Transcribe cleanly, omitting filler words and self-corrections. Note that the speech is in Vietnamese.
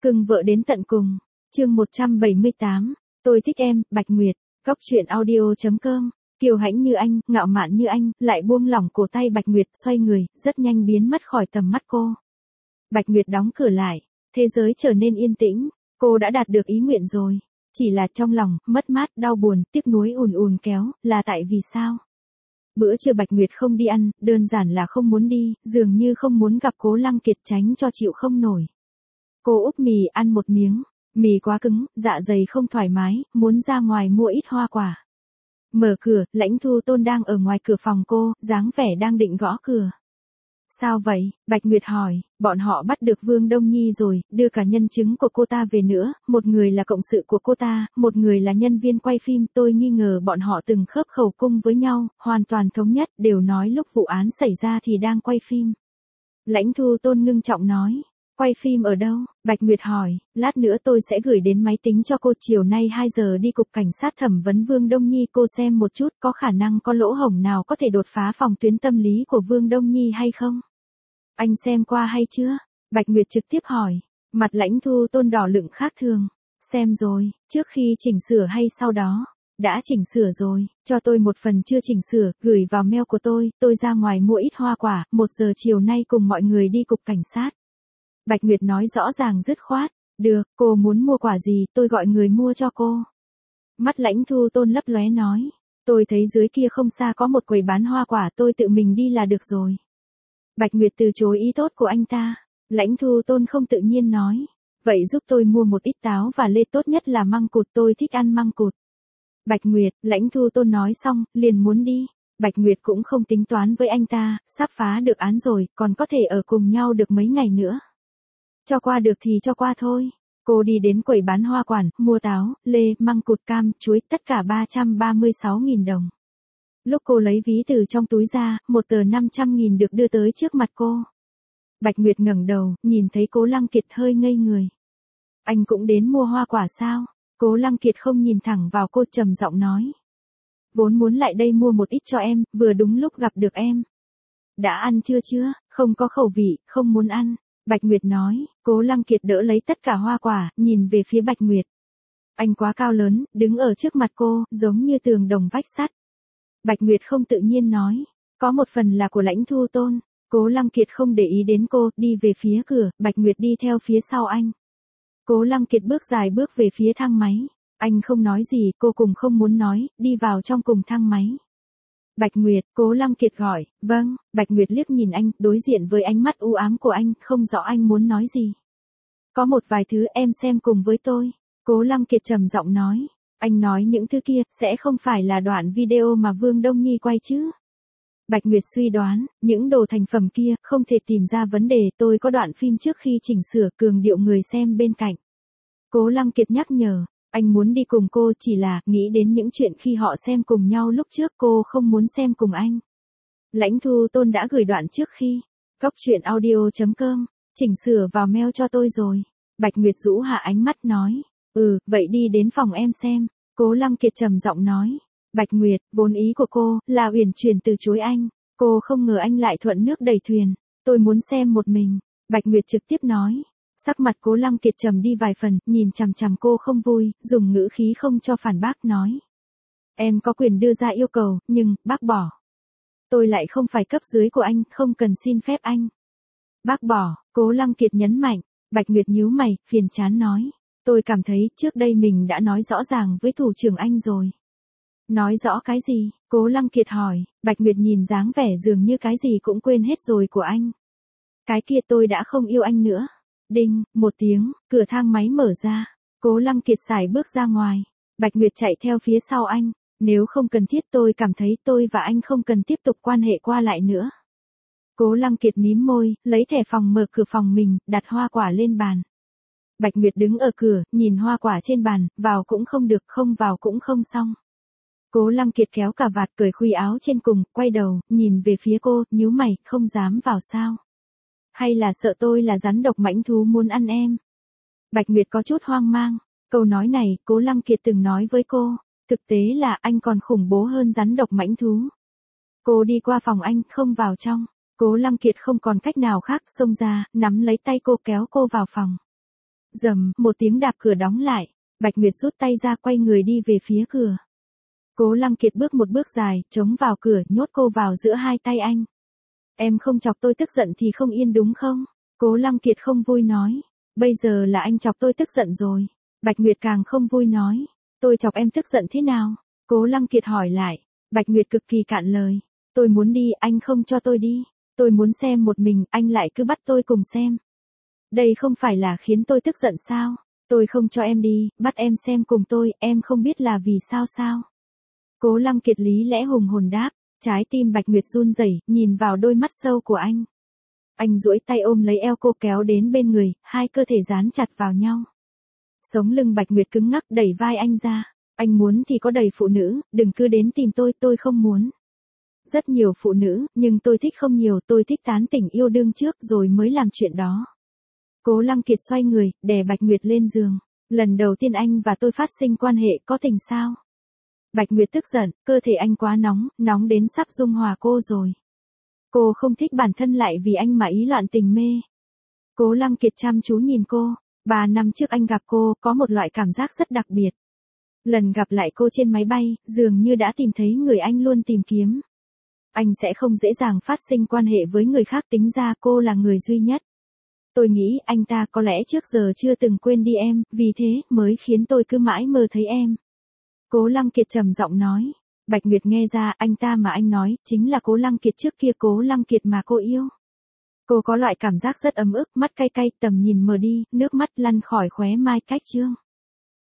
Cưng vợ đến tận cùng. Chương 178. Tôi thích em, Bạch Nguyệt. Góc truyện audio.com. Kiều hãnh như anh, ngạo mạn như anh, lại buông lỏng cổ tay Bạch Nguyệt, xoay người, rất nhanh biến mất khỏi tầm mắt cô. Bạch Nguyệt đóng cửa lại, thế giới trở nên yên tĩnh, cô đã đạt được ý nguyện rồi. Chỉ là trong lòng, mất mát, đau buồn, tiếc nuối ùn ùn kéo, là tại vì sao? Bữa trưa Bạch Nguyệt không đi ăn, đơn giản là không muốn đi, dường như không muốn gặp Cố Lăng Kiệt, tránh cho chịu không nổi. Cô úp mì ăn một miếng, mì quá cứng, dạ dày không thoải mái, muốn ra ngoài mua ít hoa quả. Mở cửa, Lãnh Thu Tôn đang ở ngoài cửa phòng cô, dáng vẻ đang định gõ cửa. Sao vậy? Bạch Nguyệt hỏi, bọn họ bắt được Vương Đông Nhi rồi, đưa cả nhân chứng của cô ta về nữa, một người là cộng sự của cô ta, một người là nhân viên quay phim, tôi nghi ngờ bọn họ từng khớp khẩu cung với nhau, hoàn toàn thống nhất, đều nói lúc vụ án xảy ra thì đang quay phim. Lãnh Thu Tôn ngưng trọng nói, quay phim ở đâu? Bạch Nguyệt hỏi, lát nữa tôi sẽ gửi đến máy tính cho cô, chiều nay 2 giờ đi cục cảnh sát thẩm vấn Vương Đông Nhi, cô xem một chút có khả năng có lỗ hổng nào có thể đột phá phòng tuyến tâm lý của Vương Đông Nhi hay không? Anh xem qua hay chưa? Bạch Nguyệt trực tiếp hỏi, mặt Lãnh Thu Tôn đỏ lựng khác thường. Xem rồi, trước khi chỉnh sửa hay sau đó? Đã chỉnh sửa rồi, cho tôi một phần chưa chỉnh sửa, gửi vào mail của tôi ra ngoài mua ít hoa quả, 1 giờ chiều nay cùng mọi người đi cục cảnh sát. Bạch Nguyệt nói rõ ràng dứt khoát, được, cô muốn mua quả gì, tôi gọi người mua cho cô. Mắt Lãnh Thu Tôn lấp lóe nói, tôi thấy dưới kia không xa có một quầy bán hoa quả, tôi tự mình đi là được rồi. Bạch Nguyệt từ chối ý tốt của anh ta. Lãnh Thu Tôn không tự nhiên nói, vậy giúp tôi mua một ít táo và lê, tốt nhất là măng cụt, tôi thích ăn măng cụt. Bạch Nguyệt, Lãnh Thu Tôn nói xong, liền muốn đi. Bạch Nguyệt cũng không tính toán với anh ta, sắp phá được án rồi, còn có thể ở cùng nhau được mấy ngày nữa. Cho qua được thì cho qua thôi. Cô đi đến quầy bán hoa quản, mua táo, lê, măng cụt, cam, chuối, tất cả 336.000 đồng. Lúc cô lấy ví từ trong túi ra, một tờ 500.000 được đưa tới trước mặt cô. Bạch Nguyệt ngẩng đầu, nhìn thấy Cố Lăng Kiệt hơi ngây người. Anh cũng đến mua hoa quả sao? Cố Lăng Kiệt không nhìn thẳng vào cô, trầm giọng nói. Vốn muốn lại đây mua một ít cho em, vừa đúng lúc gặp được em. Đã ăn chưa? Không có khẩu vị, không muốn ăn. Bạch Nguyệt nói. Cố Lăng Kiệt đỡ lấy tất cả hoa quả, nhìn về phía Bạch Nguyệt. Anh quá cao lớn, đứng ở trước mặt cô, giống như tường đồng vách sắt. Bạch Nguyệt không tự nhiên nói, có một phần là của Lãnh Thu Tôn. Cố Lăng Kiệt không để ý đến cô, đi về phía cửa, Bạch Nguyệt đi theo phía sau anh. Cố Lăng Kiệt bước dài bước về phía thang máy. Anh không nói gì, cô cùng không muốn nói, đi vào trong cùng thang máy. Bạch Nguyệt, Cố Lăng Kiệt gọi, vâng. Bạch Nguyệt liếc nhìn anh, đối diện với ánh mắt u ám của anh, không rõ anh muốn nói gì. Có một vài thứ em xem cùng với tôi. Cố Lăng Kiệt trầm giọng nói. Anh nói những thứ kia, sẽ không phải là đoạn video mà Vương Đông Nhi quay chứ? Bạch Nguyệt suy đoán, những đồ thành phẩm kia, không thể tìm ra vấn đề, tôi có đoạn phim trước khi chỉnh sửa, cường điệu người xem bên cạnh. Cố Lăng Kiệt nhắc nhở, anh muốn đi cùng cô, chỉ là, nghĩ đến những chuyện khi họ xem cùng nhau lúc trước, cô không muốn xem cùng anh. Lãnh Thu Tôn đã gửi đoạn trước khi. Góc truyện audio.com, chỉnh sửa vào mail cho tôi rồi. Bạch Nguyệt rũ hạ ánh mắt nói. Vậy đi đến phòng em xem. Cố Lăng Kiệt trầm giọng nói. Bạch Nguyệt, vốn ý của cô, là uyển chuyển từ chối anh. Cô không ngờ anh lại thuận nước đẩy thuyền. Tôi muốn xem một mình. Bạch Nguyệt trực tiếp nói. Sắc mặt Cố Lăng Kiệt trầm đi vài phần, nhìn chằm chằm cô không vui, dùng ngữ khí không cho phản bác nói. Em có quyền đưa ra yêu cầu, nhưng, bác bỏ. Tôi lại không phải cấp dưới của anh, không cần xin phép anh. Bác bỏ, Cố Lăng Kiệt nhấn mạnh. Bạch Nguyệt nhíu mày, phiền chán nói. Tôi cảm thấy, trước đây mình đã nói rõ ràng với thủ trưởng anh rồi. Nói rõ cái gì? Cố Lăng Kiệt hỏi. Bạch Nguyệt nhìn dáng vẻ dường như cái gì cũng quên hết rồi của anh. Cái kia tôi đã không yêu anh nữa. Đinh, một tiếng, cửa thang máy mở ra. Cố Lăng Kiệt sải bước ra ngoài. Bạch Nguyệt chạy theo phía sau anh. Nếu không cần thiết, tôi cảm thấy tôi và anh không cần tiếp tục quan hệ qua lại nữa. Cố Lăng Kiệt mím môi, lấy thẻ phòng mở cửa phòng mình, đặt hoa quả lên bàn. Bạch Nguyệt đứng ở cửa, nhìn hoa quả trên bàn, vào cũng không được, không vào cũng không xong. Cố Lăng Kiệt kéo cà vạt, cởi khuy áo trên cùng, quay đầu, nhìn về phía cô, nhíu mày, không dám vào sao? Hay là sợ tôi là rắn độc mãnh thú muốn ăn em? Bạch Nguyệt có chút hoang mang. Câu nói này, Cố Lăng Kiệt từng nói với cô. Thực tế là anh còn khủng bố hơn rắn độc mãnh thú. Cô đi qua phòng anh, không vào trong. Cố Lăng Kiệt không còn cách nào khác, xông ra, nắm lấy tay cô kéo cô vào phòng. Rầm, một tiếng đạp cửa đóng lại. Bạch Nguyệt rút tay ra quay người đi về phía cửa. Cố Lăng Kiệt bước một bước dài, chống vào cửa, nhốt cô vào giữa hai tay anh. Em không chọc tôi tức giận thì không yên đúng không? Cố Lăng Kiệt không vui nói. Bây giờ là anh chọc tôi tức giận rồi. Bạch Nguyệt càng không vui nói. Tôi chọc em tức giận thế nào? Cố Lăng Kiệt hỏi lại. Bạch Nguyệt cực kỳ cạn lời. Tôi muốn đi, anh không cho tôi đi. Tôi muốn xem một mình, anh lại cứ bắt tôi cùng xem. Đây không phải là khiến tôi tức giận sao? Tôi không cho em đi, bắt em xem cùng tôi, em không biết là vì sao sao? Cố Lăng Kiệt lý lẽ hùng hồn đáp. Trái tim Bạch Nguyệt run rẩy, nhìn vào đôi mắt sâu của anh. Anh duỗi tay ôm lấy eo cô kéo đến bên người, hai cơ thể dán chặt vào nhau. Sống lưng Bạch Nguyệt cứng ngắc đẩy vai anh ra. Anh muốn thì có đầy phụ nữ, đừng cứ đến tìm tôi không muốn. Rất nhiều phụ nữ, nhưng tôi thích không nhiều, tôi thích tán tỉnh yêu đương trước rồi mới làm chuyện đó. Cố Lăng Kiệt xoay người, đè Bạch Nguyệt lên giường. Lần đầu tiên anh và tôi phát sinh quan hệ có tình sao? Bạch Nguyệt tức giận, cơ thể anh quá nóng, nóng đến sắp dung hòa cô rồi. Cô không thích bản thân lại vì anh mà ý loạn tình mê. Cố Lăng Kiệt chăm chú nhìn cô. 3 năm trước anh gặp cô, có một loại cảm giác rất đặc biệt. Lần gặp lại cô trên máy bay, dường như đã tìm thấy người anh luôn tìm kiếm. Anh sẽ không dễ dàng phát sinh quan hệ với người khác, tính ra cô là người duy nhất. Tôi nghĩ anh ta có lẽ trước giờ chưa từng quên đi em, vì thế mới khiến tôi cứ mãi mơ thấy em. Cố Lăng Kiệt trầm giọng nói. Bạch Nguyệt nghe ra anh ta mà anh nói, chính là Cố Lăng Kiệt trước kia, Cố Lăng Kiệt mà cô yêu. Cô có loại cảm giác rất ấm ức, mắt cay cay, tầm nhìn mờ đi, nước mắt lăn khỏi khóe mai cách trương.